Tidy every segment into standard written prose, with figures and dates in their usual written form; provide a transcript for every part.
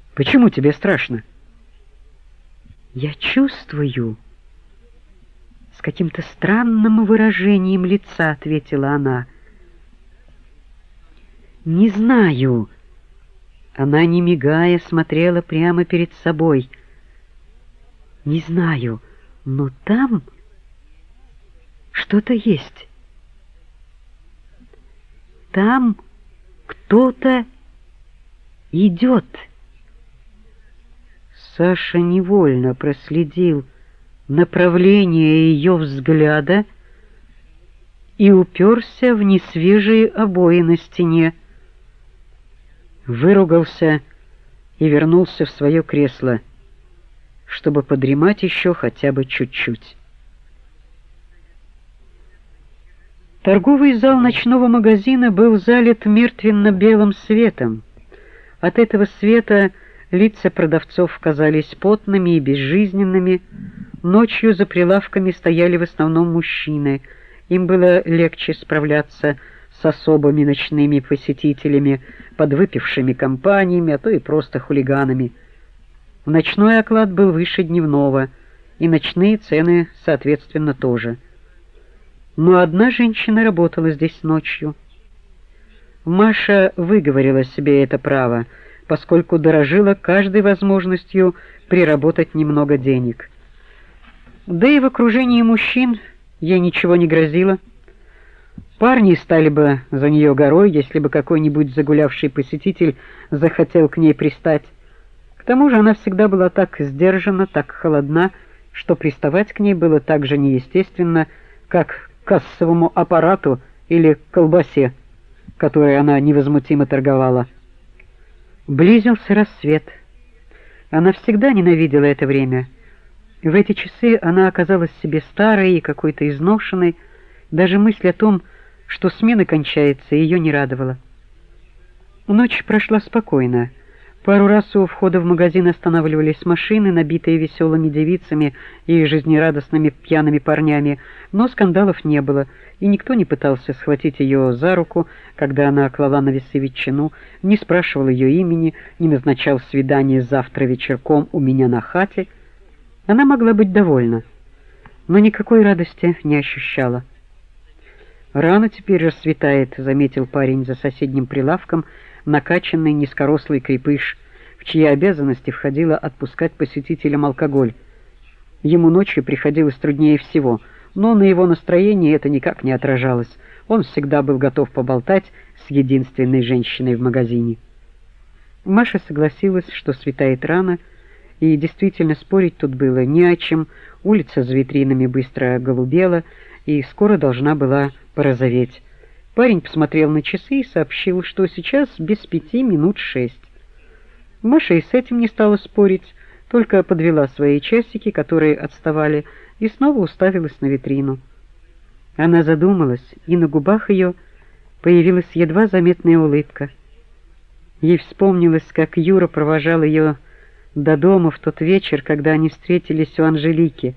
Почему тебе страшно? Я чувствую, с каким-то странным выражением лица ответила она. Не знаю. Она, не мигая, смотрела прямо перед собой. Не знаю, но там что-то есть. Там кто-то идет. Саша невольно проследил направление ее взгляда и уперся в несвежие обои на стене. Выругался и вернулся в свое кресло, чтобы подремать еще хотя бы чуть-чуть. Торговый зал ночного магазина был залит мертвенно-белым светом. От этого света лица продавцов казались потными и безжизненными. Ночью за прилавками стояли в основном мужчины. Им было легче справляться с особыми ночными посетителями, подвыпившими компаниями, а то и просто хулиганами. Ночной оклад был выше дневного, и ночные цены, соответственно, тоже. Но одна женщина работала здесь ночью. Маша выговорила себе это право, поскольку дорожила каждой возможностью приработать немного денег. Да и в окружении мужчин ей ничего не грозило. Парни стали бы за нее горой, если бы какой-нибудь загулявший посетитель захотел к ней пристать. К тому же она всегда была так сдержана, так холодна, что приставать к ней было так же неестественно, как к кассовому аппарату или к колбасе, которой она невозмутимо торговала. Близился рассвет. Она всегда ненавидела это время. В эти часы она оказалась себе старой и какой-то изношенной. Даже мысль о том, что смена кончается, ее не радовала. Ночь прошла спокойно. Пару раз у входа в магазин останавливались машины, набитые веселыми девицами и жизнерадостными пьяными парнями, но скандалов не было, и никто не пытался схватить ее за руку, когда она клала на весы ветчину, не спрашивал ее имени, не назначал свидание завтра вечерком у меня на хате. Она могла быть довольна, но никакой радости не ощущала. «Рано теперь рассветает», — заметил парень за соседним прилавком, накачанный низкорослый крепыш, в чьи обязанности входило отпускать посетителям алкоголь. Ему ночью приходилось труднее всего, но на его настроении это никак не отражалось. Он всегда был готов поболтать с единственной женщиной в магазине. Маша согласилась, что светает рано, и действительно спорить тут было не о чем. Улица за витринами быстро голубела и скоро должна была порозоветь. Парень посмотрел на часы и сообщил, что сейчас без 5:06. Маша и с этим не стала спорить, только подвела свои часики, которые отставали, и снова уставилась на витрину. Она задумалась, и на губах ее появилась едва заметная улыбка. Ей вспомнилось, как Юра провожал ее до дома в тот вечер, когда они встретились у Анжелики.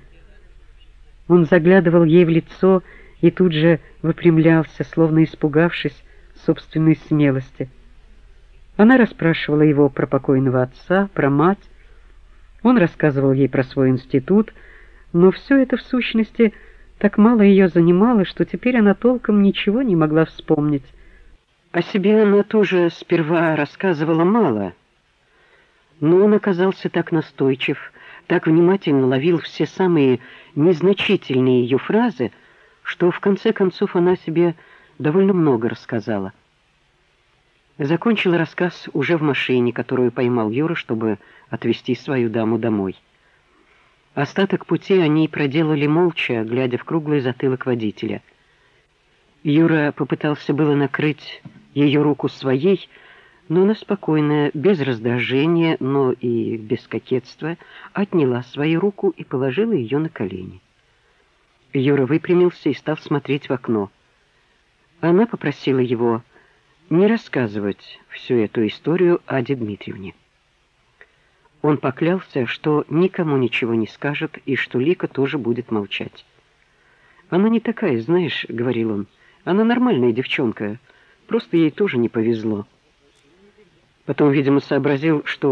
Он заглядывал ей в лицо и тут же выпрямлялся, словно испугавшись собственной смелости. Она расспрашивала его про покойного отца, про мать. Он рассказывал ей про свой институт, но все это в сущности так мало ее занимало, что теперь она толком ничего не могла вспомнить. О себе она тоже сперва рассказывала мало, но он оказался так настойчив, так внимательно ловил все самые незначительные ее фразы, что в конце концов она себе довольно много рассказала. Закончила рассказ уже в машине, которую поймал Юра, чтобы отвезти свою даму домой. Остаток пути они проделали молча, глядя в круглый затылок водителя. Юра попытался было накрыть ее руку своей, но она спокойно, без раздражения, но и без кокетства, отняла свою руку и положила ее на колени. Юра выпрямился и стал смотреть в окно. Она попросила его не рассказывать всю эту историю Аде Дмитриевне. Он поклялся, что никому ничего не скажет и что Лика тоже будет молчать. «Она не такая, знаешь, — говорил он, — она нормальная девчонка, просто ей тоже не повезло». Потом, видимо, сообразил, что